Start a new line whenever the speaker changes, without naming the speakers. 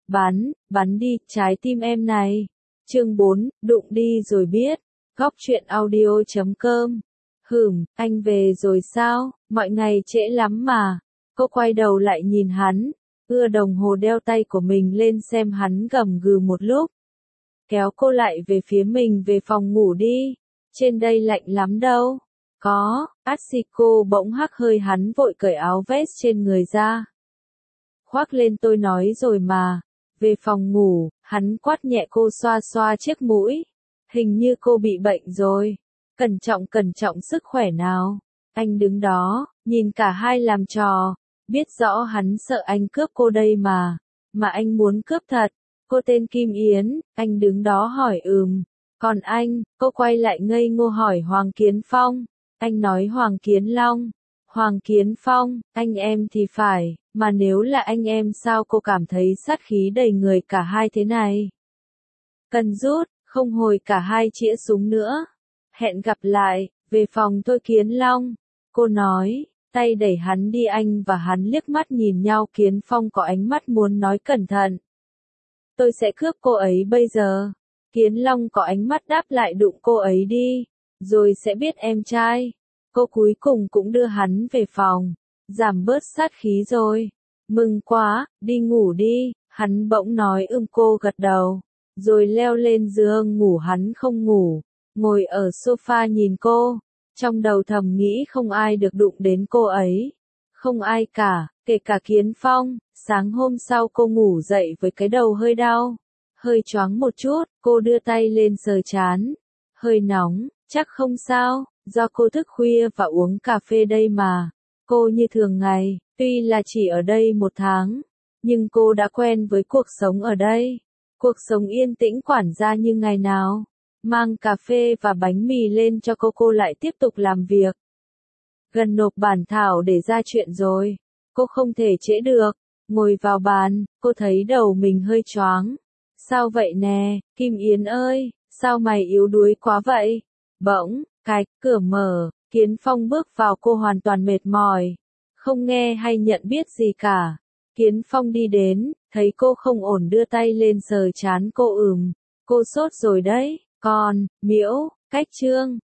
bắn đi trái tim em này. Chương 4, đụng đi rồi biết. Góc truyện audio.com. Anh về rồi sao, mọi ngày trễ lắm mà. Cô quay đầu lại nhìn hắn, ưa đồng hồ đeo tay của mình lên xem hắn gầm gừ một lúc. Kéo cô lại về phía mình về phòng ngủ đi, trên đây lạnh lắm đâu. Có, Atsuko bỗng hắc hơi hắn vội cởi áo vest trên người ra. Khoác lên tôi nói rồi mà. Về phòng ngủ, hắn quát nhẹ cô xoa xoa chiếc mũi. Hình như cô bị bệnh rồi. Cẩn trọng sức khỏe nào. Anh đứng đó, nhìn cả hai làm trò. Biết rõ hắn sợ anh cướp cô đây mà. Mà anh muốn cướp thật. Cô tên Kim Yến, anh đứng đó hỏi Còn anh, cô quay lại ngây ngô hỏi Hoàng Kiến Phong. Anh nói Hoàng Kiến Long. Hoàng Kiến Phong, anh em thì phải, mà nếu là anh em sao cô cảm thấy sát khí đầy người cả hai thế này? Cần rút, không hồi cả hai chĩa súng nữa. Hẹn gặp lại, về phòng thôi Kiến Long. Cô nói, tay đẩy hắn đi anh và hắn liếc mắt nhìn nhau Kiến Phong có ánh mắt muốn nói cẩn thận. Tôi sẽ cướp cô ấy bây giờ. Kiến Long có ánh mắt đáp lại đụng cô ấy đi, rồi sẽ biết em trai. Cô cuối cùng cũng đưa hắn về phòng, giảm bớt sát khí rồi. Mừng quá, đi ngủ đi, hắn bỗng nói cô gật đầu, rồi leo lên giường ngủ. Hắn không ngủ, ngồi ở sofa nhìn cô, trong đầu thầm nghĩ không ai được đụng đến cô ấy. Không ai cả, kể cả Kiến Phong. Sáng hôm sau cô ngủ dậy với cái đầu hơi đau, hơi choáng một chút, cô đưa tay lên sờ trán. Hơi nóng, chắc không sao, do cô thức khuya và uống cà phê đây mà. Cô như thường ngày, tuy là chỉ ở đây 1 tháng, nhưng cô đã quen với cuộc sống ở đây. Cuộc sống yên tĩnh quản gia như ngày nào. Mang cà phê và bánh mì lên cho cô lại tiếp tục làm việc. Gần nộp bản thảo để ra chuyện rồi, cô không thể trễ được. Ngồi vào bàn, cô thấy đầu mình hơi choáng. Sao vậy nè, Kim Yến ơi, sao mày yếu đuối quá vậy? Bỗng, cửa mở, Kiến Phong bước vào. Cô hoàn toàn mệt mỏi, không nghe hay nhận biết gì cả. Kiến Phong đi đến, thấy cô không ổn đưa tay lên sờ trán cô. Cô sốt rồi đấy, con, Miễu, cách Trương.